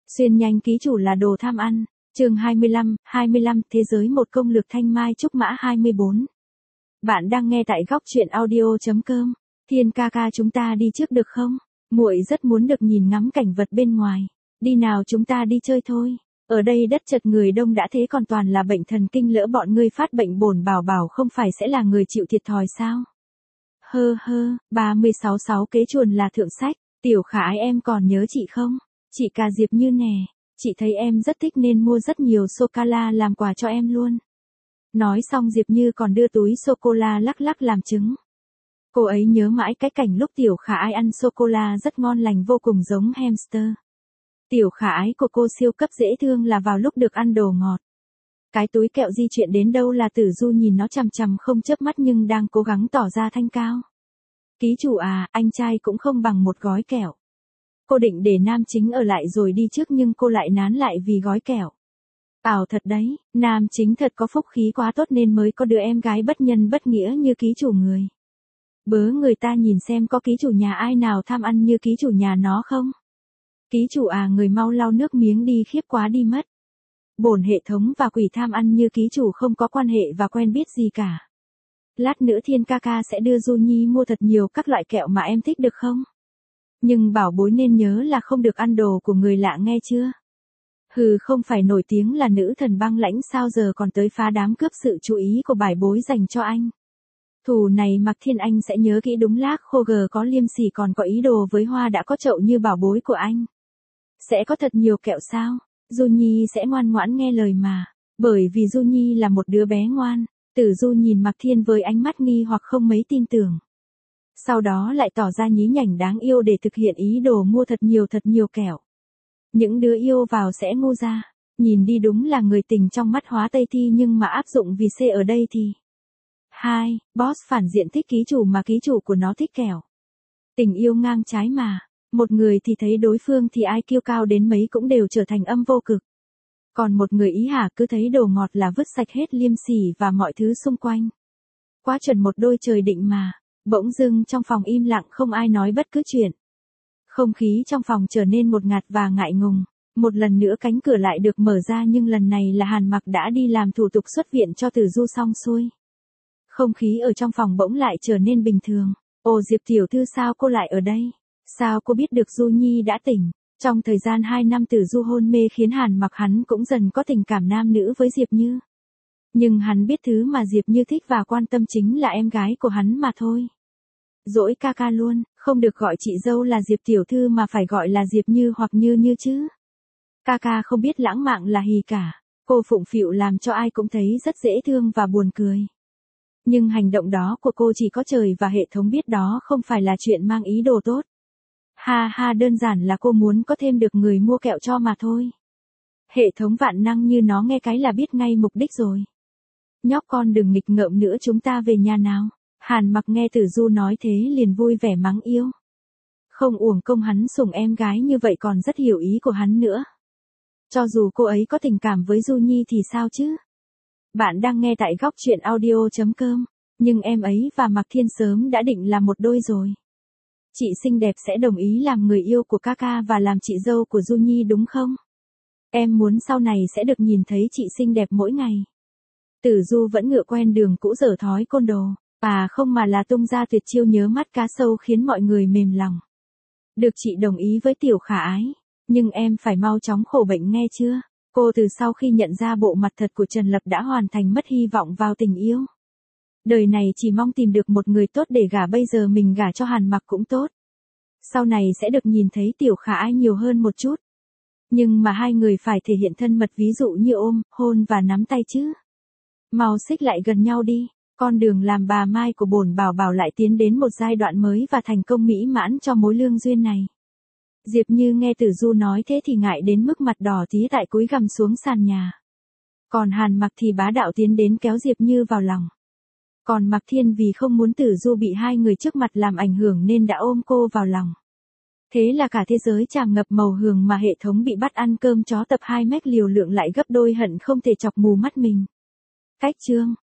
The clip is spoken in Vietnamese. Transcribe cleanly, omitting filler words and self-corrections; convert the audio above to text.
Xuyên nhanh ký chủ là đồ tham ăn. Chương 25, Thế giới một công lược thanh mai trúc mã 24. Bạn đang nghe tại góc truyện audio.com. Thiên ca ca chúng ta đi trước được không? Muội rất muốn được nhìn ngắm cảnh vật bên ngoài. Đi nào chúng ta đi chơi thôi. Ở đây đất chật người đông đã thế còn toàn là bệnh thần kinh, lỡ bọn ngươi phát bệnh bổn bảo bảo không phải sẽ là người chịu thiệt thòi sao? 36 kế chuồn là thượng sách. Tiểu Khả Ái em còn nhớ chị không? Chị cả Diệp Như nè. Chị thấy em rất thích nên mua rất nhiều sô-cô-la làm quà cho em luôn. Nói xong Diệp Như còn đưa túi sô-cô-la lắc lắc làm chứng. Cô ấy nhớ mãi cái cảnh lúc Tiểu Khả Ái ăn sô-cô-la rất ngon lành, vô cùng giống hamster. Tiểu Khả Ái của cô siêu cấp dễ thương là vào lúc được ăn đồ ngọt. Cái túi kẹo di chuyển đến đâu là Tử Du nhìn nó chằm chằm không chớp mắt nhưng đang cố gắng tỏ ra thanh cao. Ký chủ à, anh trai cũng không bằng một gói kẹo. Cô định để nam chính ở lại rồi đi trước nhưng cô lại nán lại vì gói kẹo. Ảo thật đấy, nam chính thật có phúc khí quá tốt nên mới có đứa em gái bất nhân bất nghĩa như ký chủ người. Bớ người ta nhìn xem có ký chủ nhà ai nào tham ăn như ký chủ nhà nó không? Ký chủ à, người mau lau nước miếng đi, khiếp quá đi mất. Bổn hệ thống và quỷ tham ăn như ký chủ không có quan hệ và quen biết gì cả. Lát nữa Thiên ca ca sẽ đưa Du Nhi mua thật nhiều các loại kẹo mà em thích được không? Nhưng bảo bối nên nhớ là không được ăn đồ của người lạ nghe chưa? Hừ, không phải nổi tiếng là nữ thần băng lãnh sao giờ còn tới phá đám cướp sự chú ý của bảo bối dành cho anh. Thù này Mạc Thiên Anh sẽ nhớ kỹ, đúng lác khô gờ có liêm sỉ còn có ý đồ với Hoa đã có chậu như bảo bối của anh. Sẽ có thật nhiều kẹo sao? Du Nhi sẽ ngoan ngoãn nghe lời mà. Bởi vì Du Nhi là một đứa bé ngoan. Tử Du nhìn Mạc Thiên với ánh mắt nghi hoặc không mấy tin tưởng. Sau đó lại tỏ ra nhí nhảnh đáng yêu để thực hiện ý đồ mua thật nhiều kẹo. Những đứa yêu vào sẽ ngu ra. Nhìn đi đúng là người tình trong mắt Hóa Tây Thi nhưng mà áp dụng vì C ở đây thì. 2. Boss phản diện thích ký chủ mà ký chủ của nó thích kẹo. Tình yêu ngang trái mà. Một người thì thấy đối phương thì ai kiêu cao đến mấy cũng đều trở thành âm vô cực. Còn một người ý hả cứ thấy đồ ngọt là vứt sạch hết liêm sỉ và mọi thứ xung quanh. Quá chuẩn một đôi trời định mà. Bỗng dưng trong phòng im lặng không ai nói bất cứ chuyện. Không khí trong phòng trở nên một ngạt và ngại ngùng. Một lần nữa cánh cửa lại được mở ra nhưng lần này là Hàn Mặc đã đi làm thủ tục xuất viện cho Tử Du xong xuôi. Không khí ở trong phòng bỗng lại trở nên bình thường. Ồ Diệp tiểu thư sao cô lại ở đây? Sao cô biết được Du Nhi đã tỉnh? Trong thời gian 2 năm Tử Du hôn mê khiến Hàn Mặc hắn cũng dần có tình cảm nam nữ với Diệp Như. Nhưng hắn biết thứ mà Diệp Như thích và quan tâm chính là em gái của hắn mà thôi. Dỗi ca ca luôn, không được gọi chị dâu là Diệp tiểu thư mà phải gọi là Diệp Như hoặc Như chứ. Ca ca không biết lãng mạn là hì cả. Cô phụng phịu làm cho ai cũng thấy rất dễ thương và buồn cười. Nhưng hành động đó của cô chỉ có trời và hệ thống biết, đó không phải là chuyện mang ý đồ tốt. Ha, đơn giản là cô muốn có thêm được người mua kẹo cho mà thôi. Hệ thống vạn năng như nó nghe cái là biết ngay mục đích rồi. Nhóc con đừng nghịch ngợm nữa, chúng ta về nhà nào. Hàn Mặc nghe Tử Du nói thế liền vui vẻ mắng yêu. Không uổng công hắn sủng em gái như vậy còn rất hiểu ý của hắn nữa. Cho dù cô ấy có tình cảm với Du Nhi thì sao chứ? Bạn đang nghe tại góc truyện audio.com. Nhưng em ấy và Mạc Thiên sớm đã định là một đôi rồi. Chị xinh đẹp sẽ đồng ý làm người yêu của ca ca và làm chị dâu của Du Nhi đúng không? Em muốn sau này sẽ được nhìn thấy chị xinh đẹp mỗi ngày. Tử Du vẫn ngựa quen đường cũ dở thói côn đồ. À không mà là tung ra tuyệt chiêu nhớ mắt cá sâu khiến mọi người mềm lòng. Được chị đồng ý với Tiểu Khả Ái. Nhưng em phải mau chóng khổ bệnh nghe chưa? Cô từ sau khi nhận ra bộ mặt thật của Trần Lập đã hoàn thành mất hy vọng vào tình yêu. Đời này chỉ mong tìm được một người tốt để gả, bây giờ mình gả cho Hàn Mặc cũng tốt. Sau này sẽ được nhìn thấy Tiểu Khả Ái nhiều hơn một chút. Nhưng mà hai người phải thể hiện thân mật, ví dụ như ôm, hôn và nắm tay chứ. Mau xích lại gần nhau đi. Con đường làm bà Mai của bổn bảo bảo lại tiến đến một giai đoạn mới và thành công mỹ mãn cho mối lương duyên này. Diệp Như nghe Tử Du nói thế thì ngại đến mức mặt đỏ tí tại cúi gằm xuống sàn nhà. Còn Hàn Mặc thì bá đạo tiến đến kéo Diệp Như vào lòng. Còn Mạc Thiên vì không muốn Tử Du bị hai người trước mặt làm ảnh hưởng nên đã ôm cô vào lòng. Thế là cả thế giới tràn ngập màu hường mà hệ thống bị bắt ăn cơm chó tập 2 mét liều lượng lại gấp đôi, hận không thể chọc mù mắt mình. Cách chương